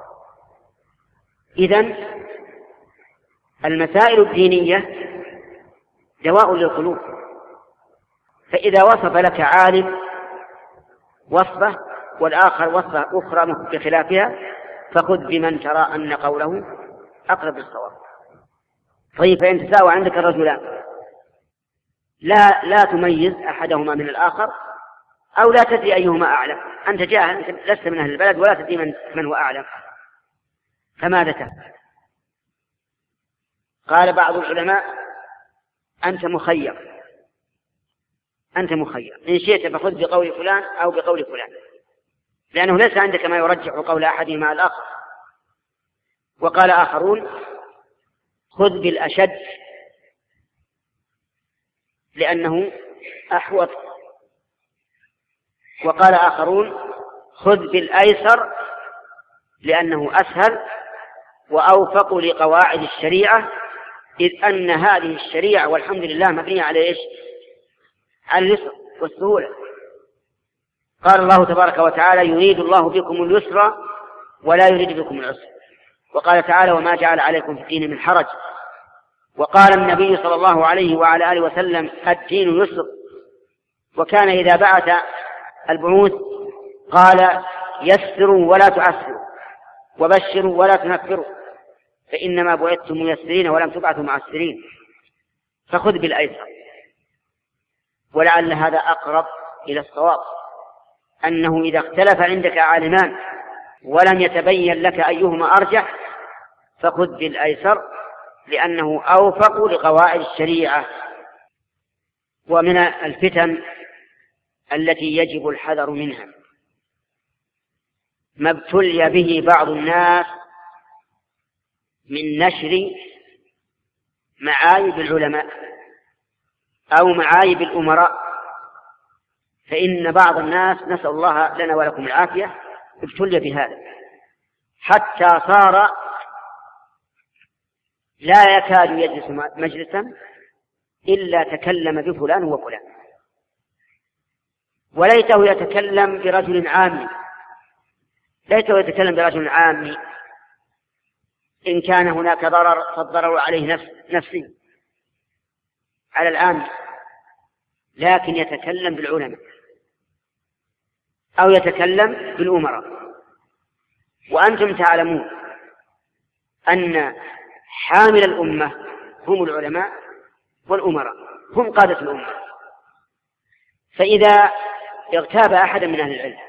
إذن المسائل الدينية دواء للقلوب، فإذا وصف لك عالم وصفه والآخر وصفه أخرى بخلافها فخذ بمن ترى أن قوله أقرب للصواب. طيب فإن تساوى عندك الرجلان لا تميز أحدهما من الآخر أو لا تدري أيهما أعلم، أنت جاهل، أنت لست من أهل البلد ولا تدري من هو أعلم، فماذا تفعل؟ قال بعض العلماء أنت مخير، إن شئت فخذ بقول فلان أو بقول فلان، لأنه ليس عندك ما يرجح قول أحدهما مع الآخر. وقال آخرون خذ بالأشد لأنه أحوط، وقال آخرون خذ بالأيسر لأنه أسهل وأوفق لقواعد الشريعة، إذ أن هذه الشريعة والحمد لله مبنية على إيش؟ على اليسر والسهولة. قال الله تبارك وتعالى يريد الله بكم اليسر ولا يريد بكم العسر، وقال تعالى وما جعل عليكم في الدين من حرج، وقال النبي صلى الله عليه وعلى آله وسلم الدين يسر، وكان إذا بعث البعوث قال يسروا ولا تعسروا وبشروا ولا تنفروا فإنما بعثتم ميسرين ولم تبعثوا معسرين. فخذ بالأيسر، ولعل هذا أقرب إلى الصواب، أنه إذا اختلف عندك عالمان ولم يتبين لك أيهما أرجح فخذ بالأيسر لأنه أوفق لقواعد الشريعة. ومن الفتن التي يجب الحذر منها ما ابتلي به بعض الناس من نشر معايب العلماء أو معايب الأمراء، فإن بعض الناس نسأل الله لنا ولكم العافية ابتلي بهذا حتى صار لا يكاد يجلس مجلسا إلا تكلم بفلان وفلان، وليته يتكلم برجل عامي، ليته يتكلم برجل عامي إن كان هناك ضرر فالضرر عليه نفسي على العام، لكن يتكلم بالعلماء أو يتكلم بالأمراء. وأنتم تعلمون أن حامل الأمة هم العلماء والأمراء، هم قادة الأمة. فإذا اغتاب أحد من أهل العلم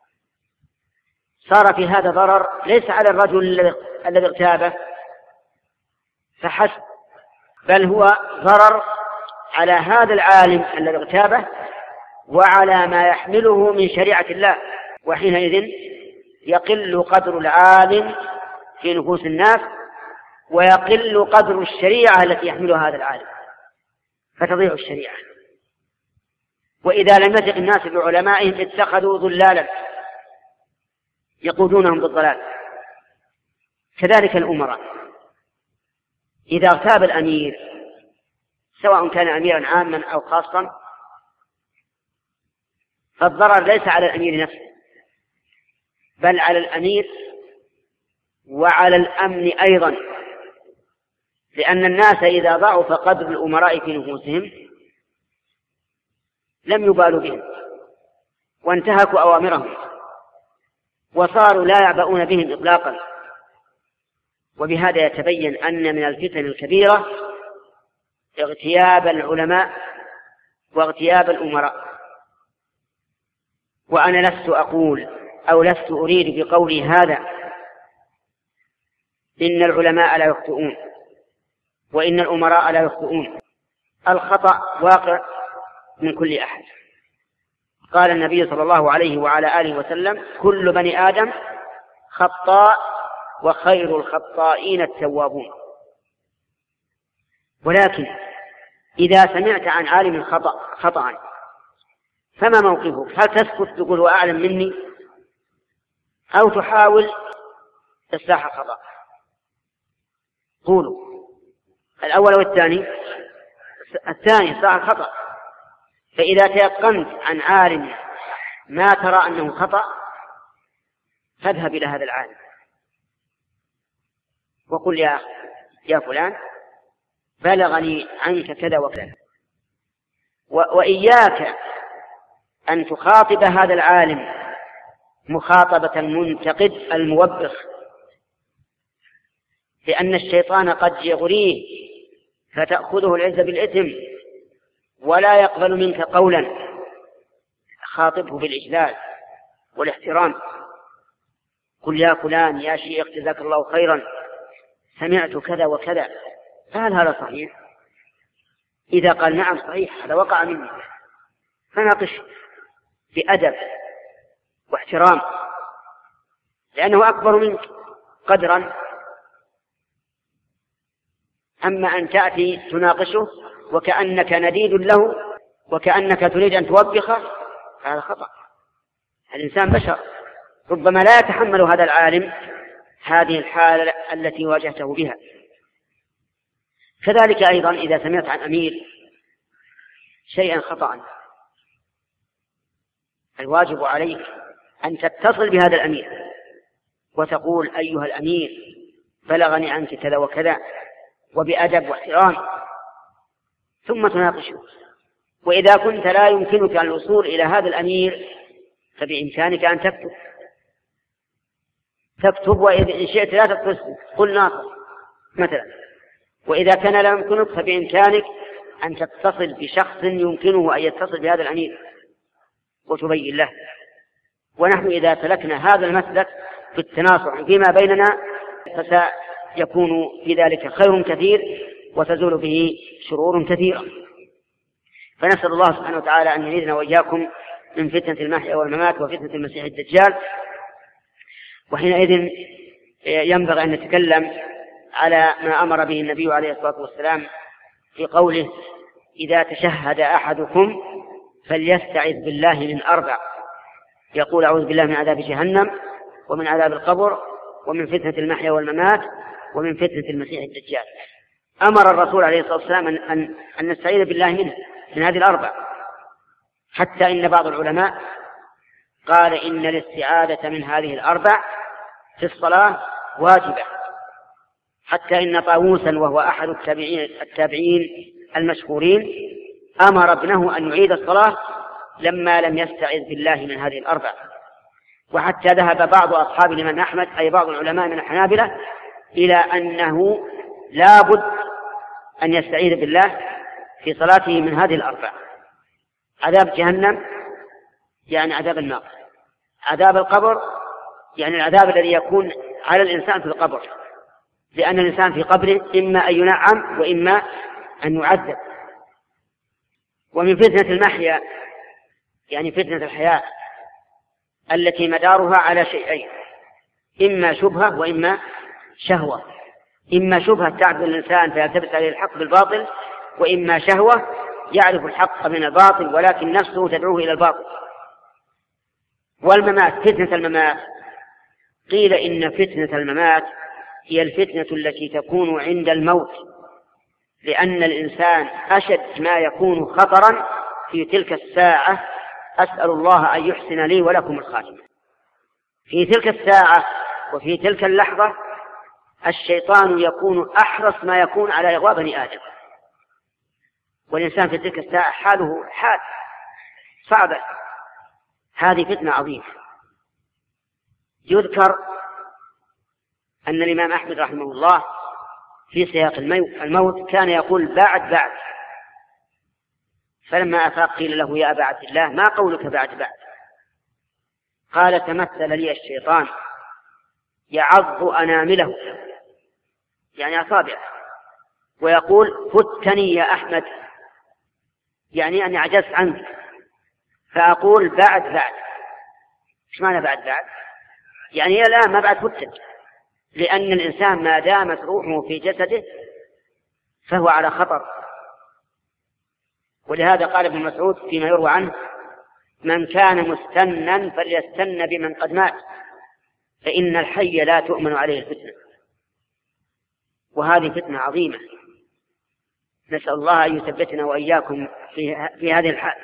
صار في هذا ضرر ليس على الرجل الذي اغتابه فحسب، بل هو ضرر على هذا العالم الذي اغتابه وعلى ما يحمله من شريعة الله، وحينئذ يقل قدر العالم في نفوس الناس ويقل قدر الشريعة التي يحملها هذا العالم فتضيع الشريعة. وإذا لم يثق الناس بعلمائهم اتخذوا ضلالا يقودونهم بالضلال. كذلك الأمراء إذا اغتاب الأمير سواء كان أميرا عاما أو خاصا فالضرر ليس على الأمير نفسه بل على الأمير وعلى الأمن أيضا، لأن الناس إذا ضعف قدر الأمراء في نفوسهم لم يبالوا بهم وانتهكوا أوامرهم وصاروا لا يعبؤون بهم إطلاقا. وبهذا يتبين أن من الفتن الكبيرة اغتياب العلماء واغتياب الأمراء. وأنا لست أقول أو لست أريد بقولي هذا إن العلماء لا يخطئون وإن الأمراء لا يخطئون، الخطأ واقع من كل أحد. قال النبي صلى الله عليه وعلى آله وسلم: كل بني آدم خطاء وخير الخطائين التوابون. ولكن إذا سمعت عن عالم خطأ فما موقفك؟ هل تسكت تقول هو أعلم مني، أو تحاول إصلاح الخطأ؟ قولوا الأول والثاني. الثاني إصلاح الخطأ. فإذا تيقنت عن عالم ما ترى أنه خطأ فاذهب إلى هذا العالم وقل: يا فلان، بلغني عنك كذا وكذا. وإياك أن تخاطب هذا العالم مخاطبة المنتقد الموبخ، لأن الشيطان قد يغريه فتأخذه العزة بالإثم ولا يقبل منك قولا. خاطبه بالإجلال والاحترام. قل: يا فلان، يا شيخ، جزاك الله خيرا، سمعت كذا وكذا، فهل هذا صحيح؟ إذا قال نعم صحيح، هذا وقع مني، فناقش بأدب واحترام، لأنه أكبر منك قدرا. أما أن تأتي تناقشه وكأنك نديد له وكأنك تريد أن توبخه، هذا خطأ. الإنسان بشر، ربما لا يتحمل هذا العالم هذه الحالة التي واجهته بها. كذلك أيضا إذا سمعت عن أمير شيئا خطأ، الواجب عليك أن تتصل بهذا الأمير وتقول: أيها الأمير، بلغني عنك كذا وكذا، وبأدب واحترام، ثم تناقشه. وإذا كنت لا يمكنك الوصول إلى هذا الأمير فبإمكانك أن تكتب، وإن شئت لا تتصل، قل ناصر مثلا. وإذا كان لا يمكنك فبإمكانك أن تتصل بشخص يمكنه أن يتصل بهذا الأمير وتبين له. ونحن إذا سلكنا هذا المسلك في التناصح فيما بيننا فسيكون في ذلك خير كثير وتزول به شرور كثيرة. فنسأل الله سبحانه وتعالى أن يعيذنا وإياكم من فتنة المحيا والممات وفتنة المسيح الدجال. وحينئذ ينبغي أن نتكلم على ما أمر به النبي عليه الصلاة والسلام في قوله: إذا تشهد أحدكم فليستعذ بالله من 4، يقول: أعوذ بالله من عذاب جهنم ومن عذاب القبر ومن فتنة المحيا والممات ومن فتنة المسيح الدجال. أمر الرسول عليه الصلاة والسلام أن نستعيذ بالله من هذه 4، حتى إن بعض العلماء قال إن الاستعاذة من هذه 4 في الصلاة واجبة، حتى إن طاووسا وهو أحد التابعين المشهورين أمر ابنه أن يعيد الصلاة لما لم يستعذ بالله من هذه 4. وحتى ذهب بعض أصحاب الإمام أحمد، أي بعض العلماء من الحنابلة، إلى أنه لا بد أن يستعيذ بالله في صلاته من هذه 4: عذاب جهنم يعني عذاب النار، عذاب القبر يعني العذاب الذي يكون على الإنسان في القبر، لأن الإنسان في قبره إما أن ينعم وإما أن يعذب. ومن فتنة المحيا يعني فتنة الحياة التي مدارها على شيئين: إما شبهة وإما شهوة. إما شبهة تعبد الإنسان فيلتبس عليه الحق بالباطل، وإما شهوة يعرف الحق من الباطل ولكن نفسه تدعوه إلى الباطل. والممات، فتنة الممات، قيل إن فتنة الممات هي الفتنة التي تكون عند الموت، لأن الإنسان أشد ما يكون خطرا في تلك الساعة. أسأل الله أن يحسن لي ولكم الخاتمة. في تلك الساعة وفي تلك اللحظة الشيطان يكون أحرص ما يكون على إغواء بني آدم، والإنسان في تلك الساعة حاله حال صعبة. هذه فتنة عظيمة. يذكر أن الإمام أحمد رحمه الله في سياق الموت كان يقول بعد، فلما أفاق قيل له يا أبا عبد الله ما قولك بعد؟ قال تمثل لي الشيطان يعض أنامله، يعني أصابعه، ويقول فتني يا أحمد، يعني أني عجزت عنك، فأقول بعد. إيش معنى بعد؟ يعني الآن ما بعد فتن، لأن الإنسان ما دامت روحه في جسده فهو على خطر. ولهذا قال ابن مسعود فيما يروى عنه: من كان مستنا فليستن بمن قد مات، فإن الحي لا تؤمن عليه الفتنة. وهذه فتنة عظيمة، نسأل الله أن يثبتنا وإياكم في هذه الحال.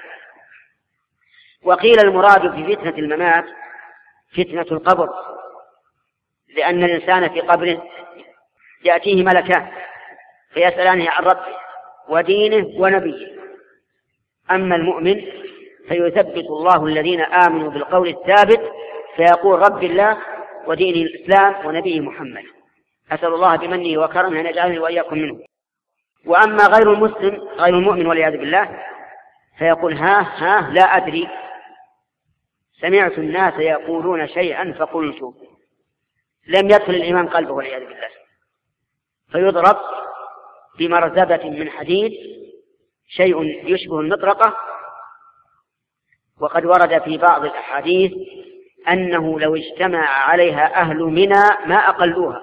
وقيل المراد في فتنة الممات فتنة القبر، لأن الإنسان في قبره يأتيه ملكان فيسألانه عن ربه ودينه ونبيه. أما المؤمن فيثبت الله الذين آمنوا بالقول الثابت، فيقول رب الله ودين الإسلام ونبيه محمد. أسأل الله بمنه وكرمه أن يجعلني وإياكم منه. وأما غير المسلم غير المؤمن والعياذ بالله فيقول ها لا أدري، سمعت الناس يقولون شيئا فقلت، لم يدخل الإيمان قلبه والعياذ بالله، فيضرب بمرزبة من حديد شيء يشبه المطرقة. وقد ورد في بعض الأحاديث أنه لو اجتمع عليها أهل منى ما أقلوها،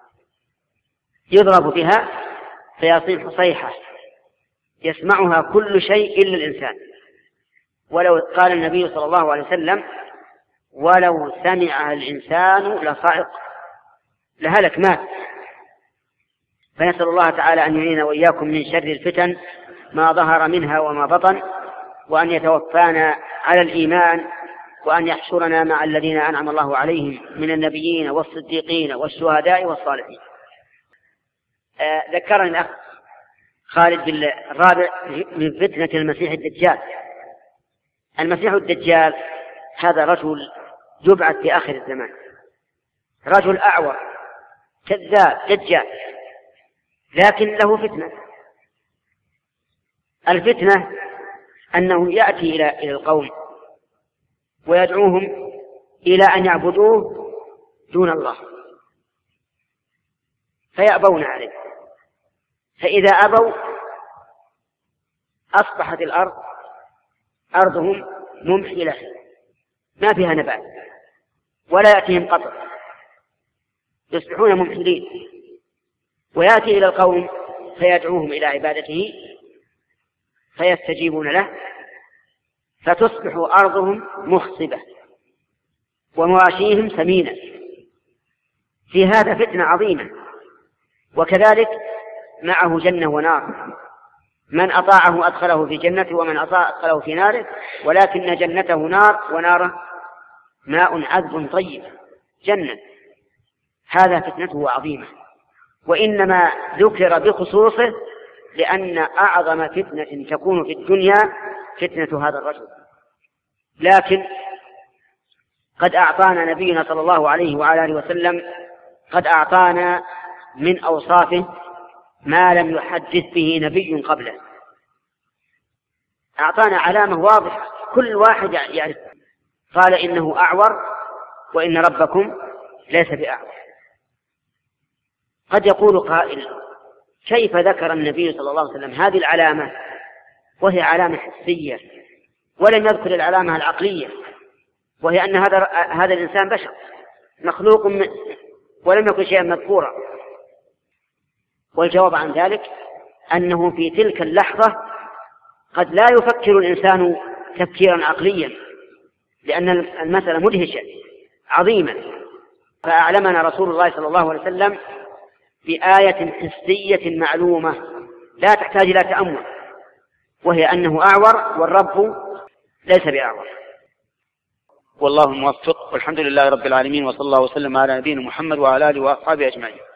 يضرب بها فيصيح صيحة يسمعها كل شيء إلا الإنسان. ولو قال النبي صلى الله عليه وسلم: ولو سمعها الإنسان لصعق، لهلك مات. فنسأل الله تعالى أن يعيننا وإياكم من شر الفتن ما ظهر منها وما بطن، وأن يتوفانا على الإيمان، وأن يحشرنا مع الذين أنعم الله عليهم من النبيين والصديقين والشهداء والصالحين. ذكرني الأخ خالد بالرابع من فتنة المسيح الدجال. المسيح الدجال هذا رجل يبعث في آخر الزمان، رجل أعور كذاب دجال، لكن له فتنة. الفتنة أنه يأتي إلى القوم ويدعوهم إلى أن يعبدوه دون الله، فيأبون عليه، فإذا أبوا أصبحت الأرض أرضهم ممحلة ما فيها نبات ولا يأتيهم قطر، يصبحون ممحلين. ويأتي إلى القوم فيدعوهم إلى عبادته فيستجيبون له، فتصبح أرضهم مخصبة ومواشيهم ثمينة. في هذا فتنة عظيمة. وكذلك معه جنة ونار، من أطاعه أدخله في جنته ومن أطاع أدخله في ناره، ولكن جنته نار وناره ماء عذب طيب جنة. هذا فتنته عظيمة، وإنما ذكر بخصوصه لأن أعظم فتنة تكون في الدنيا فتنة هذا الرجل. لكن قد أعطانا نبينا صلى الله عليه وعلى آله وسلم قد أعطانا من أوصافه ما لم يحدث به نبي قبله. أعطانا علامة واضحة كل واحد يعرف. قال إنه أعور وإن ربكم ليس بأعور. قد يقول قائل: كيف ذكر النبي صلى الله عليه وسلم هذه العلامة وهي علامة حسية ولم يذكر العلامة العقلية، وهي أن هذا الإنسان بشر مخلوق ولم يكن شيئا مذكورا؟ والجواب عن ذلك أنه في تلك اللحظة قد لا يفكر الإنسان تفكيرا عقليا، لأن المسألة مدهشة عظيمة. فأعلمنا رسول الله صلى الله عليه وسلم بآية حسية معلومة لا تحتاج إلى تأمل، وهي أنه أعور والرب ليس بأعور. والله الموفق، والحمد لله رب العالمين، وصلى الله وسلم على نبينا محمد وعلى آله وأصحابه أجمعين.